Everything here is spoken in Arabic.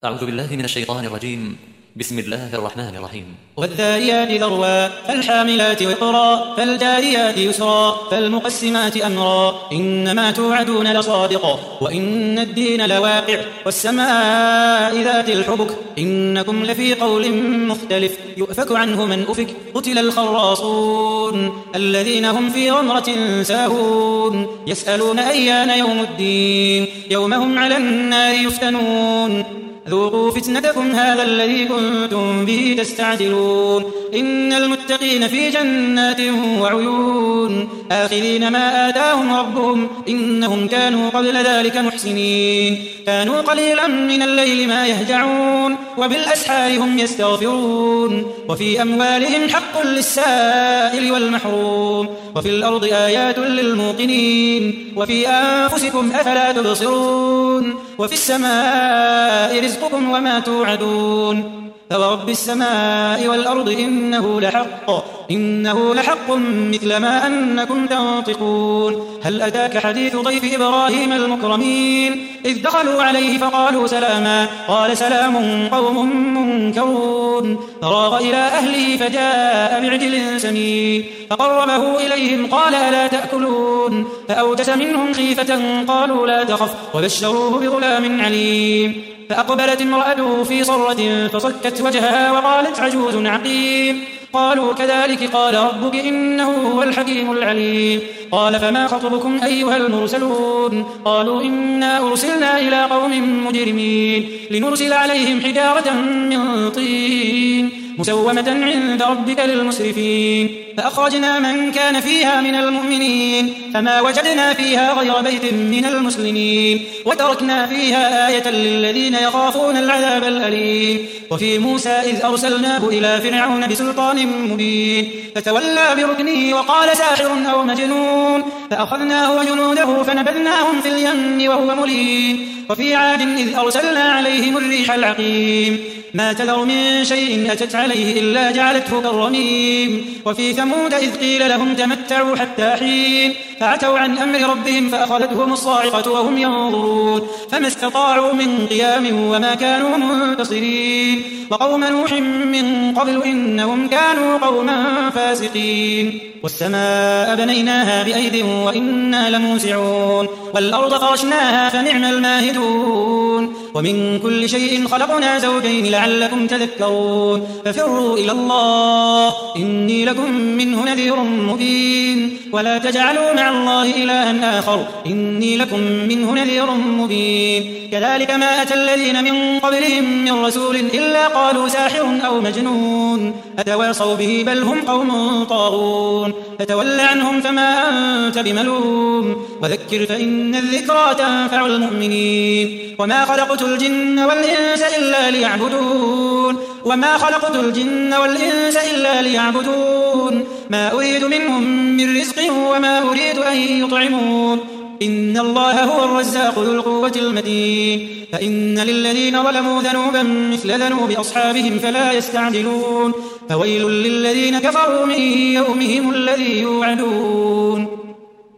أعوذ بالله من الشيطان الرجيم. بسم الله الرحمن الرحيم. والذاريات ذروا فالحاملات وقرا فالجاريات يسرا فالمقسمات أمرا إنما توعدون لصادق وإن الدين لواقع والسماء ذات الحبك إنكم لفي قول مختلف يؤفك عنه من أفك قتل الخراصون الذين هم في غمرة ساهون يسألون أيان يوم الدين يوم هم على النار يفتنون ذوقوا فتنتكم هذا الذي كنتم به تستعجلون إن المتقين في جنات وعيون آخذين ما آتاهم ربهم إنهم كانوا قبل ذلك محسنين كانوا قليلا من الليل ما يهجعون وبالأسحار هم يستغفرون وفي أموالهم حق للسائل والمحروم وفي الأرض آيات للموقنين وفي أنفسكم أفلا تبصرون وفي السماء رزقكم وما توعدون فورب السماء والأرض إنه لحق مثل ما أنكم تنطقون هل أتاك حديث ضيف إبراهيم المكرمين إذ دخلوا عليه فقالوا سلاما قال سلام قوم منكرون فراغ إلى أهله فجاء بعجل سمين فقربه إليهم قال ألا تأكلون فأوجس منهم خيفة قالوا لا تخف وبشروه بغلام عليم فأقبلت امرأته في صرة فصكت وجهها وقالت عجوز عقيم قالوا كذلك قال ربك إنه هو الحكيم العليم قال فما خطبكم أيها المرسلون قالوا إنا أرسلنا إلى قوم مجرمين لنرسل عليهم حجارة من طين مسومة عند ربك للمسرفين فأخرجنا من كان فيها من المؤمنين فما وجدنا فيها غير بيت من المسلمين وتركنا فيها آية للذين يخافون العذاب الأليم وفي موسى إذ أرسلناه إلى فرعون بسلطان مبين فتولى بركنه وقال ساحر أو مجنون فأخذناه وجنوده فنبذناهم في اليم وهو مليم وفي عاد إذ أرسلنا عليهم الريح العقيم ما تذر من شيء أتت عليه إلا جعلته كالرميم وفي ثمود إذ قيل لهم تمتعوا حتى حين فعتوا عن أمر ربهم فأخذتهم الصاعقة وهم ينظرون فما استطاعوا من قيام وما كانوا منتصرين وقوم نوح من قبل إنهم كانوا قوما فاسقين والسماء بنيناها بأيد وإنا لموسعون والأرض فرشناها فنعم الماهدون ومن كل شيء خلقنا زوجين لعلكم تذكرون ففروا إلى الله إني لكم منه نذير مبين ولا تجعلوا مع الله إلها آخر إني لكم منه نذير مبين كذلك ما أتى الذين من قبلهم من رسول إلا قالوا ساحر أو مجنون أتواصوا به بل هم قوم طاغون فتول عنهم فما أنت بملوم وذكر فإن الذكرى تنفع المؤمنين وما خلقت الجن والإنس إلا ليعبدون ما أريد منهم من رزق وما أريد أن يطعمون إن الله هو الرزاق ذو القوة المتين فإن للذين ظلموا ذنوبا مثل ذنوب أصحابهم فلا يستعجلون فويل للذين كفروا من يومهم الذي يوعدون